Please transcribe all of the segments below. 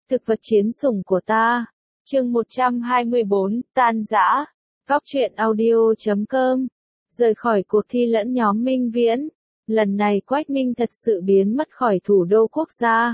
Thực vật chiến sủng của ta. Chương 124, tan rã. Góc truyện audio.com. Rời khỏi cuộc thi lẫn nhóm Minh Viễn. Lần này Quách Minh thật sự biến mất khỏi thủ đô quốc gia.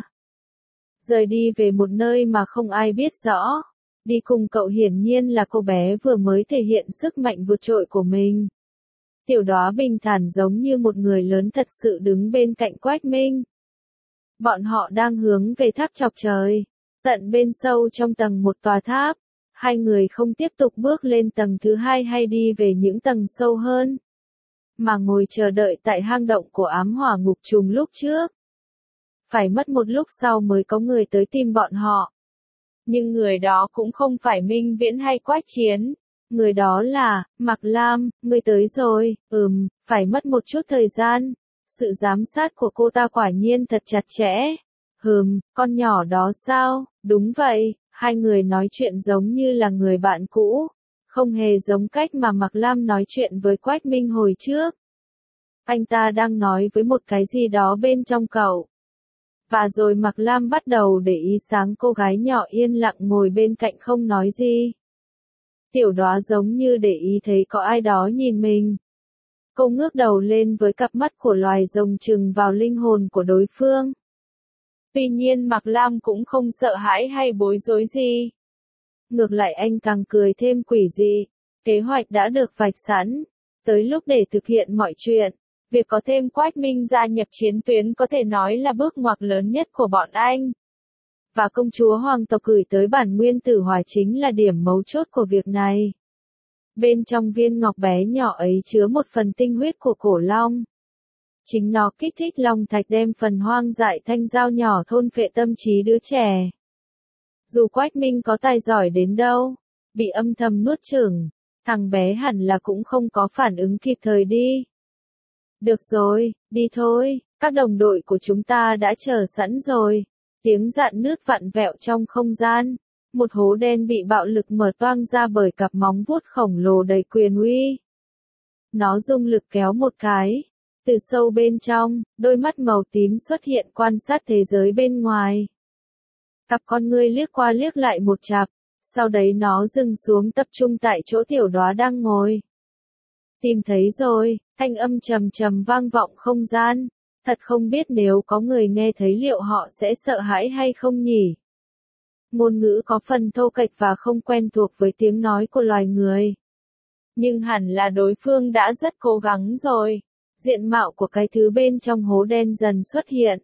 Rời đi về một nơi mà không ai biết rõ. Đi cùng cậu hiển nhiên là cô bé vừa mới thể hiện sức mạnh vượt trội của mình. Tiểu Đóa bình thản giống như một người lớn thật sự đứng bên cạnh Quách Minh. Bọn họ đang hướng về tháp chọc trời. Tận bên sâu trong tầng một tòa tháp. Hai người không tiếp tục bước lên tầng thứ hai hay đi về những tầng sâu hơn. Mà ngồi chờ đợi tại hang động của ám hỏa ngục trùng lúc trước. Phải mất một lúc sau mới có người tới tìm bọn họ. Nhưng người đó cũng không phải Minh Viễn hay Quách Chiến. Người đó là, Mạc Lam, người tới rồi, phải mất một chút thời gian. Sự giám sát của cô ta quả nhiên thật chặt chẽ. Con nhỏ đó sao? Đúng vậy, hai người nói chuyện giống như là người bạn cũ. Không hề giống cách mà Mạc Lam nói chuyện với Quách Minh hồi trước. Anh ta đang nói với một cái gì đó bên trong cậu. Và rồi Mạc Lam bắt đầu để ý sáng cô gái nhỏ yên lặng ngồi bên cạnh không nói gì. Tiểu Đóa giống như để ý thấy có ai đó nhìn mình. Cô ngước đầu lên với cặp mắt của loài rồng trừng vào linh hồn của đối phương. Tuy nhiên Mạc Lam cũng không sợ hãi hay bối rối gì. Ngược lại anh càng cười thêm quỷ dị. Kế hoạch đã được vạch sẵn. Tới lúc để thực hiện mọi chuyện. Việc có thêm Quách Minh gia nhập chiến tuyến có thể nói là bước ngoặt lớn nhất của bọn anh. Và công chúa hoàng tộc gửi tới bản nguyên tử hỏa chính là điểm mấu chốt của việc này. Bên trong viên ngọc bé nhỏ ấy chứa một phần tinh huyết của cổ long. Chính nó kích thích long thạch đem phần hoang dại thanh dao nhỏ thôn phệ tâm trí đứa trẻ. Dù Quách Minh có tài giỏi đến đâu, bị âm thầm nuốt chửng, thằng bé hẳn là cũng không có phản ứng kịp thời đi. Được rồi, đi thôi, các đồng đội của chúng ta đã chờ sẵn rồi. Tiếng rạn nứt vặn vẹo trong không gian. Một hố đen bị bạo lực mở toang ra bởi cặp móng vuốt khổng lồ đầy quyền uy. Nó dùng lực kéo một cái. Từ sâu bên trong, đôi mắt màu tím xuất hiện quan sát thế giới bên ngoài. Cặp con ngươi liếc qua liếc lại một chặp. Sau đấy nó dừng xuống tập trung tại chỗ Tiểu Đóa đang ngồi. Tìm thấy rồi, thanh âm trầm trầm vang vọng không gian. Thật không biết nếu có người nghe thấy liệu họ sẽ sợ hãi hay không nhỉ? Ngôn ngữ có phần thô kệch và không quen thuộc với tiếng nói của loài người. Nhưng hẳn là đối phương đã rất cố gắng rồi. Diện mạo của cái thứ bên trong hố đen dần xuất hiện.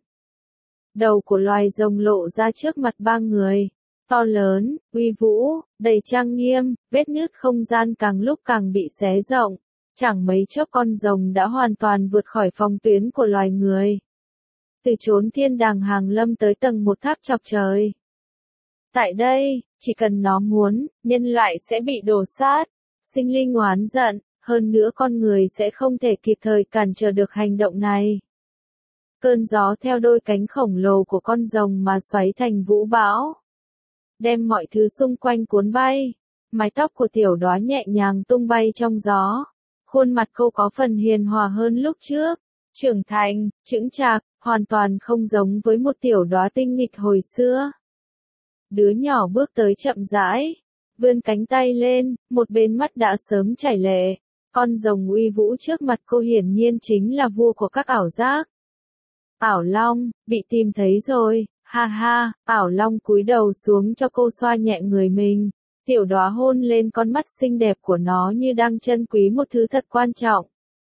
Đầu của loài rồng lộ ra trước mặt ba người. To lớn, uy vũ, đầy trang nghiêm, vết nứt không gian càng lúc càng bị xé rộng. Chẳng mấy chốc con rồng đã hoàn toàn vượt khỏi phòng tuyến của loài người. Từ chốn thiên đàng hàng lâm tới tầng một tháp chọc trời. Tại đây, chỉ cần nó muốn, nhân loại sẽ bị đổ sát. Sinh linh oán giận, hơn nữa con người sẽ không thể kịp thời cản trở được hành động này. Cơn gió theo đôi cánh khổng lồ của con rồng mà xoáy thành vũ bão. Đem mọi thứ xung quanh cuốn bay. Mái tóc của Tiểu Đóa nhẹ nhàng tung bay trong gió. Khuôn mặt cô có phần hiền hòa hơn lúc trước, trưởng thành, chững chạc, hoàn toàn không giống với một Tiểu Đóa tinh nghịch hồi xưa. Đứa nhỏ bước tới chậm rãi, vươn cánh tay lên, một bên mắt đã sớm chảy lệ. Con rồng uy vũ trước mặt cô hiển nhiên chính là vua của các ảo giác. Ảo Long, bị tìm thấy rồi, ha ha, Ảo Long cúi đầu xuống cho cô xoa nhẹ người mình. Tiểu Đóa hôn lên con mắt xinh đẹp của nó như đang trân quý một thứ thật quan trọng.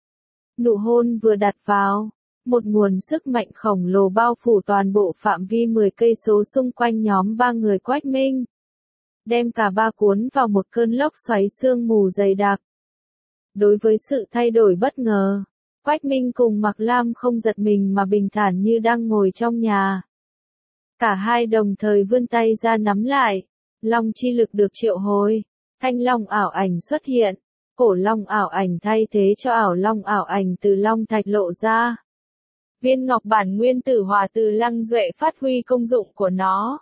Nụ hôn vừa đặt vào, một nguồn sức mạnh khổng lồ bao phủ toàn bộ phạm vi 10 cây số xung quanh nhóm ba người Quách Minh. Đem cả ba cuốn vào một cơn lốc xoáy sương mù dày đặc. Đối với sự thay đổi bất ngờ, Quách Minh cùng Mạc Lam không giật mình mà bình thản như đang ngồi trong nhà. Cả hai đồng thời vươn tay ra nắm lại. Long chi lực được triệu hồi, thanh long ảo ảnh xuất hiện, cổ long ảo ảnh thay thế cho ảo long ảo ảnh từ long thạch lộ ra. Viên ngọc bản nguyên tử hỏa từ Lăng Duệ phát huy công dụng của nó.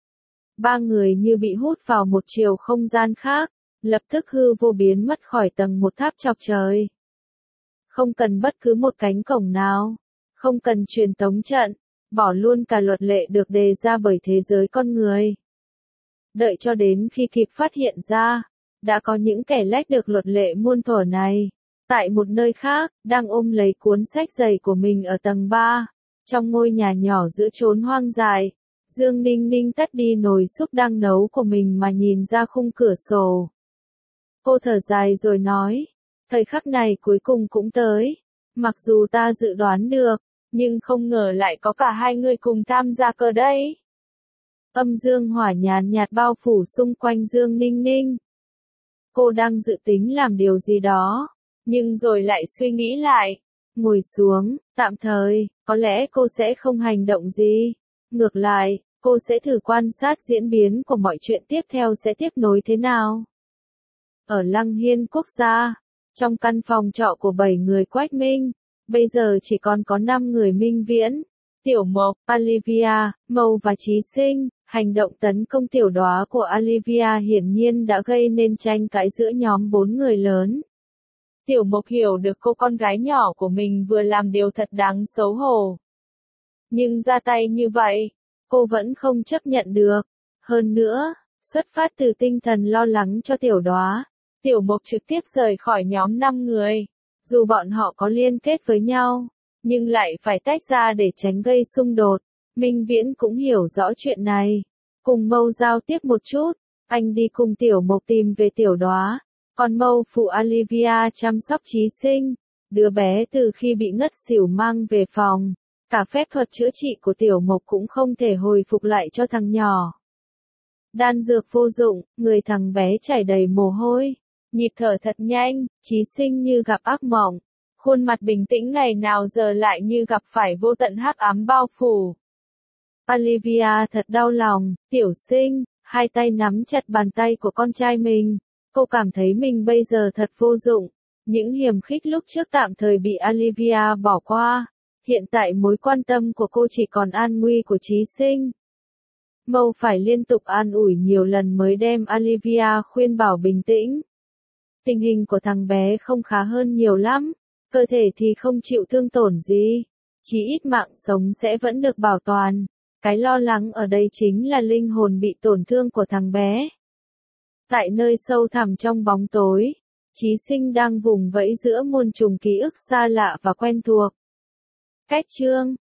Ba người như bị hút vào một chiều không gian khác, lập tức hư vô biến mất khỏi tầng một tháp chọc trời. Không cần bất cứ một cánh cổng nào, không cần truyền tống trận, bỏ luôn cả luật lệ được đề ra bởi thế giới con người. Đợi cho đến khi kịp phát hiện ra, đã có những kẻ lách được luật lệ muôn thuở này. Tại một nơi khác, đang ôm lấy cuốn sách dày của mình ở tầng 3, trong ngôi nhà nhỏ giữa chốn hoang dại, Dương Ninh Ninh tắt đi nồi súp đang nấu của mình mà nhìn ra khung cửa sổ. Cô thở dài rồi nói, thời khắc này cuối cùng cũng tới. Mặc dù ta dự đoán được, nhưng không ngờ lại có cả hai người cùng tham gia cơ đấy. Âm dương hỏa nhàn nhạt bao phủ xung quanh Dương Ninh Ninh. Cô đang dự tính làm điều gì đó, nhưng rồi lại suy nghĩ lại. Ngồi xuống, tạm thời, có lẽ cô sẽ không hành động gì. Ngược lại, cô sẽ thử quan sát diễn biến của mọi chuyện tiếp theo sẽ tiếp nối thế nào. Ở Lăng Hiên Quốc gia, trong căn phòng trọ của 7 người Quách Minh, bây giờ chỉ còn có 5 người Minh Viễn, Tiểu Mộc, Olivia, Mâu và Chí Sinh. Hành động tấn công tiểu đóa của Olivia hiển nhiên đã gây nên tranh cãi giữa nhóm 4 người lớn. Tiểu Mộc hiểu được cô con gái nhỏ của mình vừa làm điều thật đáng xấu hổ. Nhưng ra tay như vậy, cô vẫn không chấp nhận được. Hơn nữa, xuất phát từ tinh thần lo lắng cho tiểu đóa, Tiểu Mộc trực tiếp rời khỏi nhóm 5 người. Dù bọn họ có liên kết với nhau, nhưng lại phải tách ra để tránh gây xung đột. Minh Viễn cũng hiểu rõ chuyện này. Cùng Mâu giao tiếp một chút, anh đi cùng Tiểu Mộc tìm về tiểu đóa. Còn Mâu phụ Olivia chăm sóc Chí Sinh, đứa bé từ khi bị ngất xỉu mang về phòng. Cả phép thuật chữa trị của Tiểu Mộc cũng không thể hồi phục lại cho thằng nhỏ. Đan dược vô dụng, người thằng bé chảy đầy mồ hôi. Nhịp thở thật nhanh, Chí Sinh như gặp ác mộng. Khuôn mặt bình tĩnh ngày nào giờ lại như gặp phải vô tận hắc ám bao phủ. Olivia thật đau lòng, Tiểu Sinh, hai tay nắm chặt bàn tay của con trai mình. Cô cảm thấy mình bây giờ thật vô dụng. Những hiềm khích lúc trước tạm thời bị Olivia bỏ qua. Hiện tại mối quan tâm của cô chỉ còn an nguy của Chí Sinh. Mâu phải liên tục an ủi nhiều lần mới đem Olivia khuyên bảo bình tĩnh. Tình hình của thằng bé không khá hơn nhiều lắm, cơ thể thì không chịu thương tổn gì, chỉ ít mạng sống sẽ vẫn được bảo toàn. Cái lo lắng ở đây chính là linh hồn bị tổn thương của thằng bé. Tại nơi sâu thẳm trong bóng tối, Chí Sinh đang vùng vẫy giữa muôn trùng ký ức xa lạ và quen thuộc. Cách chương